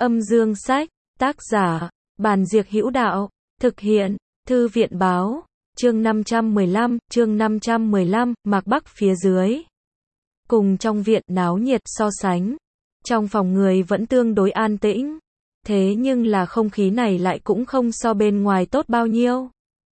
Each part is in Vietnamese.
Âm dương sách, tác giả, Bàn Diệc Hữu Đạo, thực hiện, Thư viện báo, chương 515, Mạc Bắc phía dưới. Cùng trong viện náo nhiệt so sánh, trong phòng người vẫn tương đối an tĩnh, thế nhưng là không khí này lại cũng không so bên ngoài tốt bao nhiêu.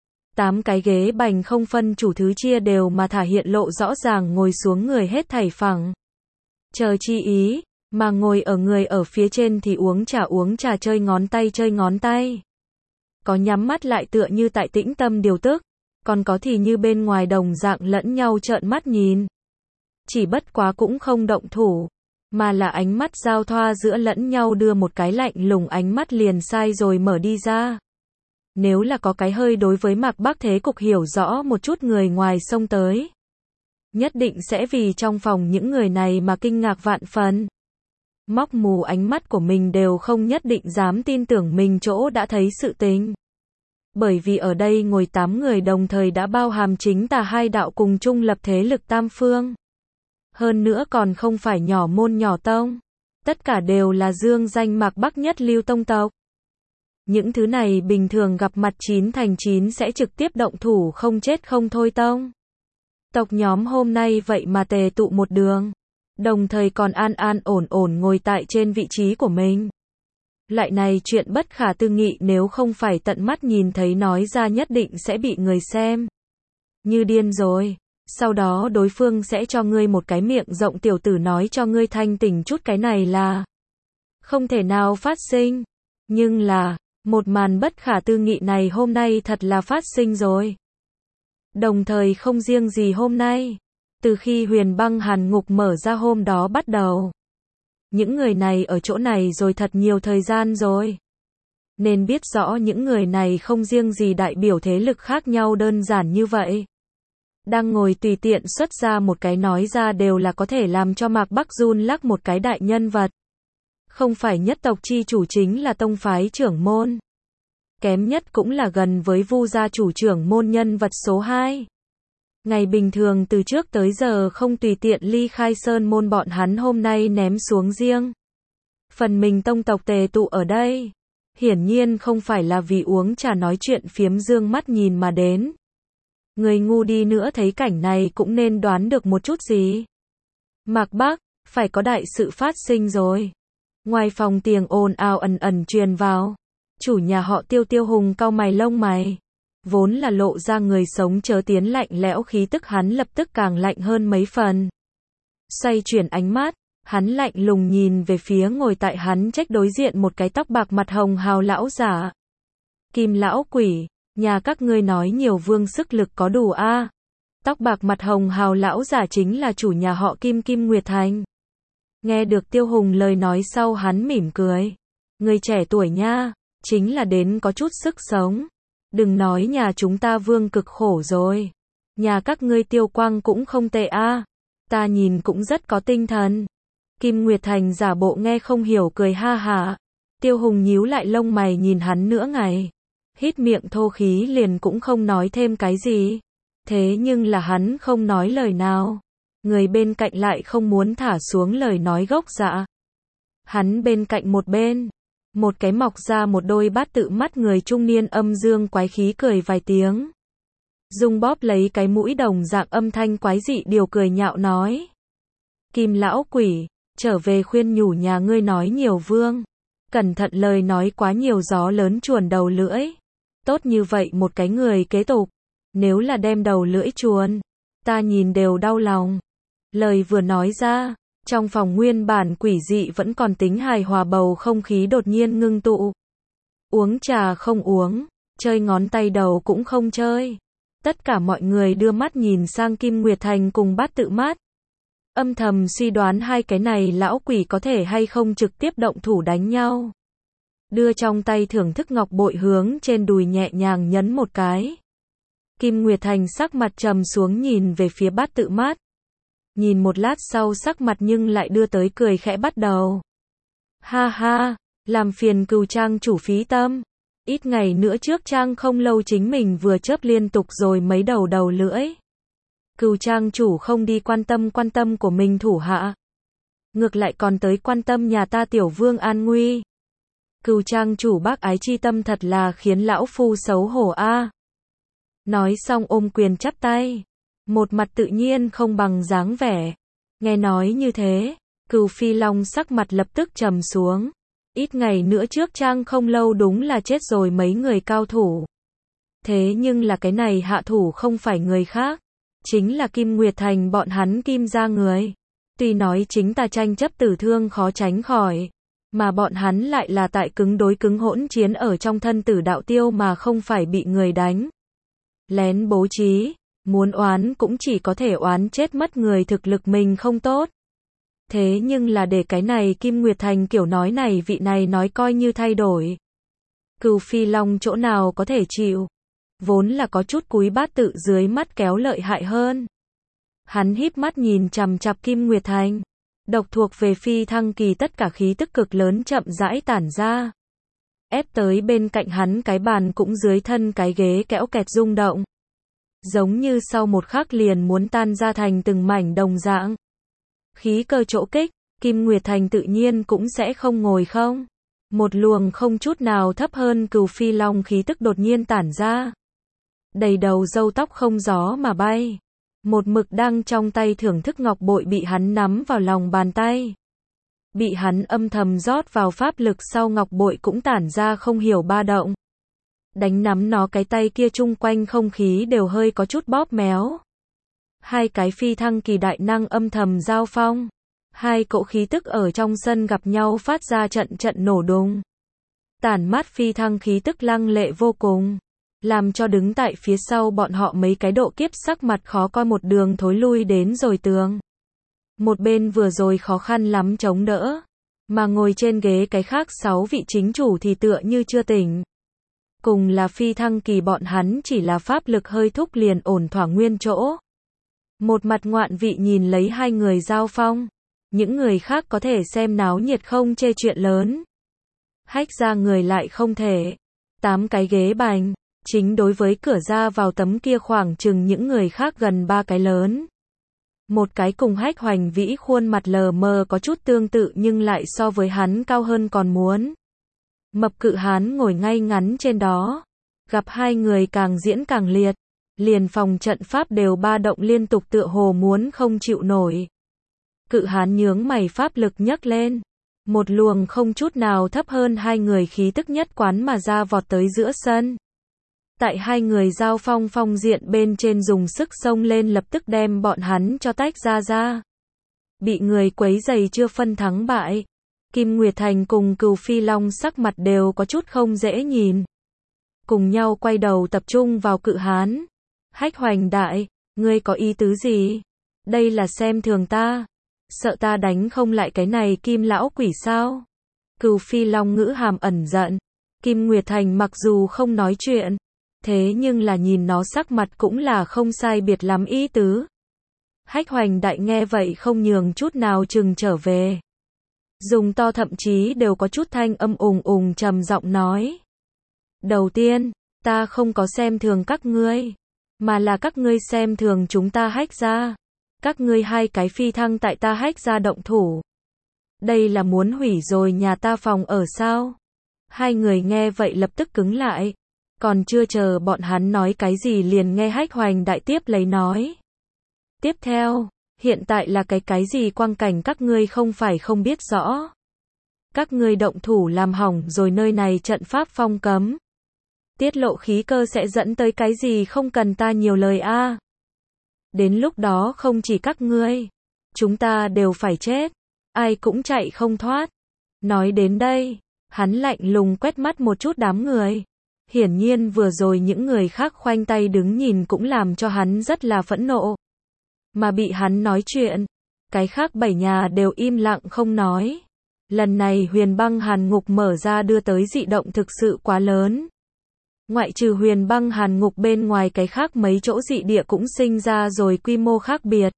8 cái ghế bành không phân chủ thứ chia đều mà thả hiện lộ rõ ràng ngồi xuống người hết thảy phẳng. Chờ chi ý, mà ngồi ở người ở phía trên thì uống trà chơi ngón tay. Có nhắm mắt lại tựa như tại tĩnh tâm điều tức, còn có thì như bên ngoài đồng dạng lẫn nhau trợn mắt nhìn. Chỉ bất quá cũng không động thủ, mà là ánh mắt giao thoa giữa lẫn nhau đưa một cái lạnh lùng ánh mắt liền sai rồi mở đi ra. Nếu là có cái hơi đối với Mạc Bắc thế cục hiểu rõ một chút người ngoài xông tới, nhất định sẽ vì trong phòng những người này mà kinh ngạc vạn phần. Móc mù ánh mắt của mình đều không nhất định dám tin tưởng mình chỗ đã thấy sự tình. Bởi vì ở đây ngồi 8 người đồng thời đã bao hàm chính tà hai đạo cùng chung lập thế lực tam phương. Hơn nữa còn không phải nhỏ môn nhỏ tông. Tất cả đều là dương danh Mạc Bắc nhất lưu tông tộc. Những thứ này bình thường gặp mặt 9 thành 9 sẽ trực tiếp động thủ không chết không thôi tông. Tộc nhóm hôm nay vậy mà tề tụ một đường. Đồng thời còn an ổn ngồi tại trên vị trí của mình. Loại này chuyện bất khả tư nghị nếu không phải tận mắt nhìn thấy nói ra nhất định sẽ bị người xem như điên rồi. Sau đó đối phương sẽ cho ngươi một cái miệng rộng tiểu tử nói cho ngươi thanh tỉnh chút, cái này là không thể nào phát sinh. Nhưng là, một màn bất khả tư nghị này hôm nay thật là phát sinh rồi. Đồng thời không riêng gì hôm nay, từ khi Huyền Băng Hàn Ngục mở ra hôm đó bắt đầu, những người này ở chỗ này rồi thật nhiều thời gian rồi. Nên biết rõ những người này không riêng gì đại biểu thế lực khác nhau đơn giản như vậy. Đang ngồi tùy tiện xuất ra một cái nói ra đều là có thể làm cho Mạc Bắc run lắc một cái đại nhân vật. Không phải nhất tộc chi chủ chính là tông phái trưởng môn. Kém nhất cũng là gần với Vu gia chủ trưởng môn nhân vật số 2. Ngày bình thường từ trước tới giờ không tùy tiện ly khai sơn môn bọn hắn hôm nay ném xuống riêng. Phần mình tông tộc tề tụ ở đây. Hiển nhiên không phải là vì uống trà nói chuyện phiếm dương mắt nhìn mà đến. Người ngu đi nữa thấy cảnh này cũng nên đoán được một chút gì. Mạc Bắc, phải có đại sự phát sinh rồi. Ngoài phòng tiếng ồn ào ẩn truyền vào. Chủ nhà họ Tiêu Hùng cau mày lông mày. Vốn là lộ ra người sống chớ tiến lạnh lẽo khí tức hắn lập tức càng lạnh hơn mấy phần. Xoay chuyển ánh mắt, hắn lạnh lùng nhìn về phía ngồi tại hắn trách đối diện một cái tóc bạc mặt hồng hào lão giả. Kim lão quỷ, nhà các ngươi nói nhiều vương sức lực có đủ a? Tóc bạc mặt hồng hào lão giả chính là chủ nhà họ Kim Nguyệt Thành. Nghe được Tiêu Hùng lời nói sau hắn mỉm cười. Người trẻ tuổi nha, chính là đến có chút sức sống. Đừng nói nhà chúng ta vương cực khổ rồi. Nhà các ngươi Tiêu Quang cũng không tệ a. Ta nhìn cũng rất có tinh thần. Kim Nguyệt Thành giả bộ nghe không hiểu cười ha hả. Tiêu Hùng nhíu lại lông mày nhìn hắn nửa ngày. Hít miệng thô khí liền cũng không nói thêm cái gì. Thế nhưng là hắn không nói lời nào. Người bên cạnh lại không muốn thả xuống lời nói gốc dạ. Hắn bên cạnh một bên. Một cái mọc ra một đôi bát tự mắt người trung niên âm dương quái khí cười vài tiếng. Dung bóp lấy cái mũi đồng dạng âm thanh quái dị điều cười nhạo nói. Kim lão quỷ, trở về khuyên nhủ nhà ngươi nói nhiều vương. Cẩn thận lời nói quá nhiều gió lớn chuồn đầu lưỡi. Tốt như vậy một cái người kế tục. Nếu là đem đầu lưỡi chuồn, ta nhìn đều đau lòng. Lời vừa nói ra. Trong phòng nguyên bản quỷ dị vẫn còn tính hài hòa bầu không khí đột nhiên ngưng tụ. Uống trà không uống, chơi ngón tay đầu cũng không chơi. Tất cả mọi người đưa mắt nhìn sang Kim Nguyệt Thành cùng bát tự mát. Âm thầm suy đoán hai cái này lão quỷ có thể hay không trực tiếp động thủ đánh nhau. Đưa trong tay thưởng thức ngọc bội hướng trên đùi nhẹ nhàng nhấn một cái. Kim Nguyệt Thành sắc mặt trầm xuống nhìn về phía bát tự mát. Nhìn một lát sau sắc mặt nhưng lại đưa tới cười khẽ bắt đầu. Ha ha, làm phiền Cừu Trang chủ phí tâm. Ít ngày nữa trước Trang không lâu chính mình vừa chớp liên tục rồi mấy đầu lưỡi. Cừu Trang chủ không đi quan tâm của mình thủ hạ. Ngược lại còn tới quan tâm nhà ta tiểu vương an nguy. Cừu trang chủ bác ái chi tâm thật là khiến lão phu xấu hổ a. Nói xong ôm quyền chắp tay. Một mặt tự nhiên không bằng dáng vẻ. Nghe nói như thế, Cừu Phi Long sắc mặt lập tức trầm xuống. Ít ngày nữa trước trang không lâu đúng là chết rồi mấy người cao thủ. Thế nhưng là cái này hạ thủ không phải người khác. Chính là Kim Nguyệt Thành bọn hắn Kim gia người. Tuy nói chính ta tranh chấp tử thương khó tránh khỏi. Mà bọn hắn lại là tại cứng đối cứng hỗn chiến ở trong thân tử đạo tiêu mà không phải bị người đánh. Lén bố trí, muốn oán cũng chỉ có thể oán chết mất người thực lực mình không tốt. Thế nhưng là để cái này Kim Nguyệt Thành kiểu nói này vị này nói coi như thay đổi. Cừu Phi Long chỗ nào có thể chịu. Vốn là có chút cúi bát tự dưới mắt kéo lợi hại hơn. Hắn híp mắt nhìn chằm chằm Kim Nguyệt Thành. Độc thuộc về phi thăng kỳ tất cả khí tức cực lớn chậm rãi tản ra. Ép tới bên cạnh hắn cái bàn cũng dưới thân cái ghế kẽo kẹt rung động. Giống như sau một khắc liền muốn tan ra thành từng mảnh đồng dạng. Khí cơ chỗ kích, Kim Nguyệt Thành tự nhiên cũng sẽ không ngồi không. Một luồng không chút nào thấp hơn Cừu Phi Long khí tức đột nhiên tản ra. Đầy đầu râu tóc không gió mà bay. Một mực đang trong tay thưởng thức ngọc bội bị hắn nắm vào lòng bàn tay. Bị hắn âm thầm rót vào pháp lực sau ngọc bội cũng tản ra không hiểu ba động. Đánh nắm nó cái tay kia chung quanh không khí đều hơi có chút bóp méo. Hai cái phi thăng kỳ đại năng âm thầm giao phong. Hai cỗ khí tức ở trong sân gặp nhau phát ra trận trận nổ đùng. Tản mát phi thăng khí tức lăng lệ vô cùng. Làm cho đứng tại phía sau bọn họ mấy cái độ kiếp sắc mặt khó coi một đường thối lui đến rồi tường. Một bên vừa rồi khó khăn lắm chống đỡ. Mà ngồi trên ghế cái khác 6 vị chính chủ thì tựa như chưa tỉnh. Cùng là phi thăng kỳ bọn hắn chỉ là pháp lực hơi thúc liền ổn thỏa nguyên chỗ. Một mặt ngoạn vị nhìn lấy hai người giao phong. Những người khác có thể xem náo nhiệt không chê chuyện lớn. Hách ra người lại không thể. 8 cái ghế bành. Chính đối với cửa ra vào tấm kia khoảng chừng những người khác gần 3 cái lớn. Một cái cùng Hách Hoành Vĩ khuôn mặt lờ mờ có chút tương tự nhưng lại so với hắn cao hơn còn muốn. Mập cự hán ngồi ngay ngắn trên đó. Gặp hai người càng diễn càng liệt. Liền phòng trận pháp đều ba động liên tục tựa hồ muốn không chịu nổi. Cự hán nhướng mày pháp lực nhấc lên. Một luồng không chút nào thấp hơn hai người khí tức nhất quán mà ra vọt tới giữa sân. Tại hai người giao phong phong diện bên trên dùng sức xông lên lập tức đem bọn hắn cho tách ra. Bị người quấy giày chưa phân thắng bại. Kim Nguyệt Thành cùng Cừu Phi Long sắc mặt đều có chút không dễ nhìn. Cùng nhau quay đầu tập trung vào cự hán. Hách Hoành đại, ngươi có ý tứ gì? Đây là xem thường ta. Sợ ta đánh không lại cái này Kim lão quỷ sao? Cừu Phi Long ngữ hàm ẩn giận. Kim Nguyệt Thành mặc dù không nói chuyện. Thế nhưng là nhìn nó sắc mặt cũng là không sai biệt lắm ý tứ. Hách Hoành đại nghe vậy không nhường chút nào chừng trở về. Dùng to thậm chí đều có chút thanh âm ùng trầm giọng nói. Đầu tiên, ta không có xem thường các ngươi. Mà là các ngươi xem thường chúng ta Hách gia. Các ngươi hai cái phi thăng tại ta Hách gia động thủ. Đây là muốn hủy rồi nhà ta phòng ở sao? Hai người nghe vậy lập tức cứng lại. Còn chưa chờ bọn hắn nói cái gì liền nghe Hách Hoành đại tiếp lấy nói. Tiếp theo, hiện tại là cái gì quang cảnh các ngươi không phải không biết rõ. Các ngươi động thủ làm hỏng rồi nơi này trận pháp phong cấm. Tiết lộ khí cơ sẽ dẫn tới cái gì không cần ta nhiều lời a. Đến lúc đó không chỉ các ngươi, chúng ta đều phải chết. Ai cũng chạy không thoát. Nói đến đây, hắn lạnh lùng quét mắt một chút đám người. Hiển nhiên vừa rồi những người khác khoanh tay đứng nhìn cũng làm cho hắn rất là phẫn nộ. Mà bị hắn nói chuyện, cái khác 7 nhà đều im lặng không nói. Lần này Huyền Băng Hàn Ngục mở ra đưa tới dị động thực sự quá lớn. Ngoại trừ Huyền Băng Hàn Ngục bên ngoài cái khác mấy chỗ dị địa cũng sinh ra rồi quy mô khác biệt.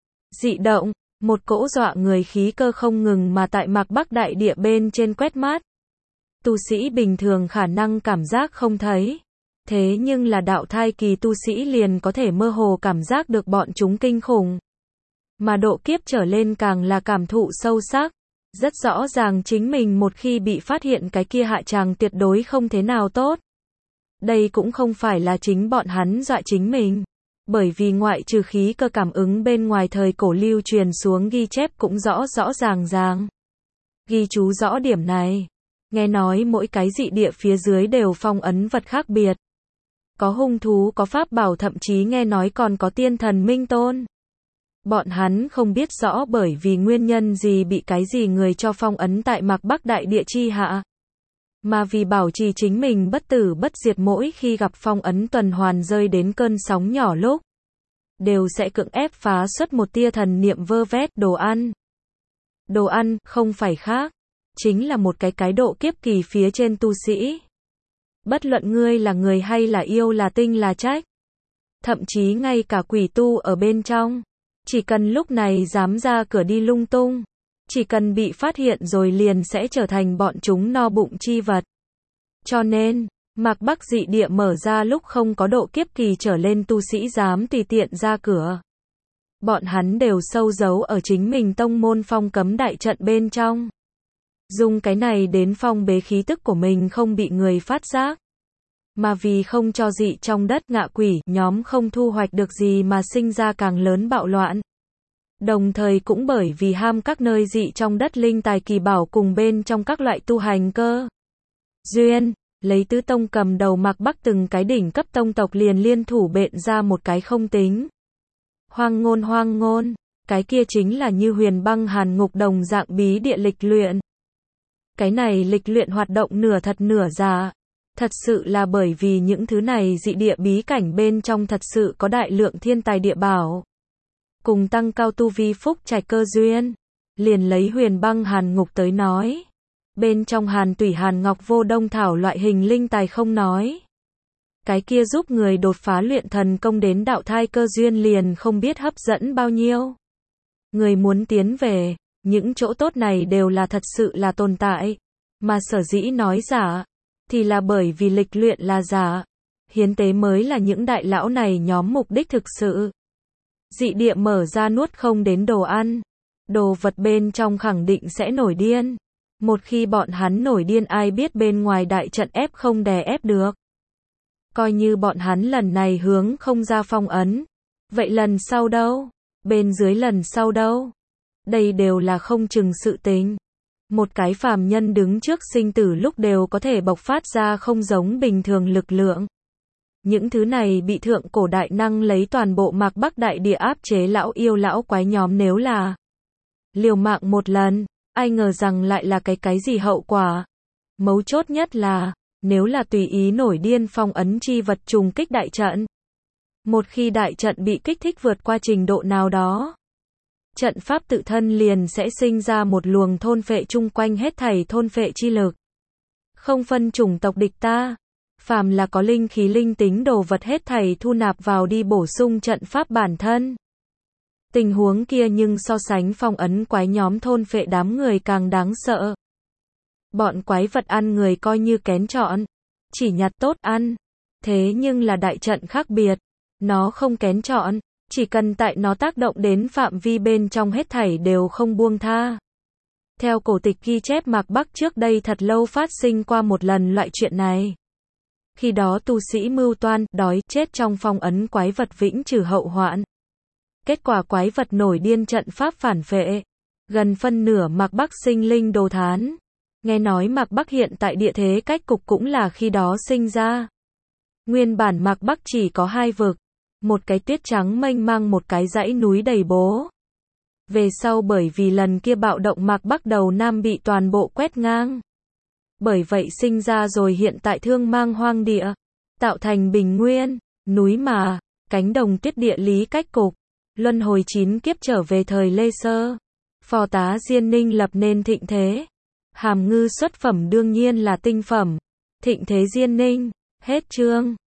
Dị động, một cỗ dọa người khí cơ không ngừng mà tại Mạc Bắc đại địa bên trên quét mát. Tu sĩ bình thường khả năng cảm giác không thấy. Thế nhưng là đạo thai kỳ tu sĩ liền có thể mơ hồ cảm giác được bọn chúng kinh khủng. Mà độ kiếp trở lên càng là cảm thụ sâu sắc. Rất rõ ràng chính mình một khi bị phát hiện cái kia hạ tràng tuyệt đối không thế nào tốt. Đây cũng không phải là chính bọn hắn dọa chính mình. Bởi vì ngoại trừ khí cơ cảm ứng bên ngoài thời cổ lưu truyền xuống ghi chép cũng rõ rõ ràng. Ghi chú rõ điểm này. Nghe nói mỗi cái dị địa phía dưới đều phong ấn vật khác biệt. Có hung thú, có pháp bảo, thậm chí nghe nói còn có tiên thần minh tôn. Bọn hắn không biết rõ bởi vì nguyên nhân gì bị cái gì người cho phong ấn tại Mạc Bắc Đại Địa chi hạ. Mà vì bảo trì chính mình bất tử bất diệt, mỗi khi gặp phong ấn tuần hoàn rơi đến cơn sóng nhỏ lúc, đều sẽ cưỡng ép phá xuất một tia thần niệm vơ vét đồ ăn. Đồ ăn, không phải khác, chính là một cái độ kiếp kỳ phía trên tu sĩ. Bất luận ngươi là người hay là yêu, là tinh là trách. Thậm chí ngay cả quỷ tu ở bên trong. Chỉ cần lúc này dám ra cửa đi lung tung. Chỉ cần bị phát hiện rồi liền sẽ trở thành bọn chúng no bụng chi vật. Cho nên, Mạc Bắc dị địa mở ra lúc không có độ kiếp kỳ trở lên tu sĩ dám tùy tiện ra cửa. Bọn hắn đều sâu giấu ở chính mình tông môn phong cấm đại trận bên trong. Dùng cái này đến phong bế khí tức của mình không bị người phát giác. Mà vì không cho dị trong đất ngạ quỷ nhóm không thu hoạch được gì mà sinh ra càng lớn bạo loạn. Đồng thời cũng bởi vì ham các nơi dị trong đất linh tài kỳ bảo cùng bên trong các loại tu hành cơ duyên, lấy tứ tông cầm đầu Mạc Bắc từng cái đỉnh cấp tông tộc liền liên thủ bện ra một cái không tính. Hoang ngôn, cái kia chính là như huyền băng hàn ngục đồng dạng bí địa lịch luyện. Cái này lịch luyện hoạt động nửa thật nửa giả. Thật sự là bởi vì những thứ này dị địa bí cảnh bên trong thật sự có đại lượng thiên tài địa bảo. Cùng tăng cao tu vi phúc trạch cơ duyên. Liền lấy huyền băng hàn ngục tới nói. Bên trong hàn tủy hàn ngọc vô đông thảo loại hình linh tài không nói. Cái kia giúp người đột phá luyện thần công đến đạo thai cơ duyên liền không biết hấp dẫn bao nhiêu. Người muốn tiến về, những chỗ tốt này đều là thật sự là tồn tại. Mà sở dĩ nói giả, thì là bởi vì lịch luyện là giả. Hiến tế mới là những đại lão này nhóm mục đích thực sự. Dị địa mở ra nuốt không đến đồ ăn. Đồ vật bên trong khẳng định sẽ nổi điên. Một khi bọn hắn nổi điên ai biết bên ngoài đại trận ép không đè ép được. Coi như bọn hắn lần này hướng không ra phong ấn. Vậy lần sau đâu? Bên dưới lần sau đâu? Đây đều là không chừng sự tình. Một cái phàm nhân đứng trước sinh tử lúc đều có thể bộc phát ra không giống bình thường lực lượng. Những thứ này bị thượng cổ đại năng lấy toàn bộ Mạc Bắc Đại Địa áp chế lão yêu lão quái nhóm, nếu là liều mạng một lần, ai ngờ rằng lại là cái gì hậu quả. Mấu chốt nhất là, nếu là tùy ý nổi điên phong ấn chi vật trùng kích đại trận. Một khi đại trận bị kích thích vượt qua trình độ nào đó, trận pháp tự thân liền sẽ sinh ra một luồng thôn phệ chung quanh hết thảy thôn phệ chi lực. Không phân chủng tộc địch ta, phàm là có linh khí linh tính đồ vật hết thảy thu nạp vào đi bổ sung trận pháp bản thân. Tình huống kia nhưng so sánh phong ấn quái nhóm thôn phệ đám người càng đáng sợ. Bọn quái vật ăn người coi như kén chọn, chỉ nhặt tốt ăn. Thế nhưng là đại trận khác biệt, nó không kén chọn. Chỉ cần tại nó tác động đến phạm vi bên trong hết thảy đều không buông tha. Theo cổ tịch ghi chép Mạc Bắc trước đây thật lâu phát sinh qua một lần loại chuyện này. Khi đó tu sĩ mưu toan, đói, chết trong phong ấn quái vật vĩnh trừ hậu hoạn. Kết quả quái vật nổi điên trận pháp phản phệ. Gần phân nửa Mạc Bắc sinh linh đồ thán. Nghe nói Mạc Bắc hiện tại địa thế cách cục cũng là khi đó sinh ra. Nguyên bản Mạc Bắc chỉ có hai vực. Một cái tuyết trắng mênh mang, một cái dãy núi đầy bố. Về sau bởi vì lần kia bạo động Mạc Bắc đầu Nam bị toàn bộ quét ngang. Bởi vậy sinh ra rồi hiện tại thương mang hoang địa. Tạo thành bình nguyên, núi mà, cánh đồng tuyết địa lý cách cục. Luân hồi 9 kiếp trở về thời Lê Sơ. Phò tá Diên Ninh lập nên thịnh thế. Hàm ngư xuất phẩm đương nhiên là tinh phẩm. Thịnh thế Diên Ninh. Hết chương.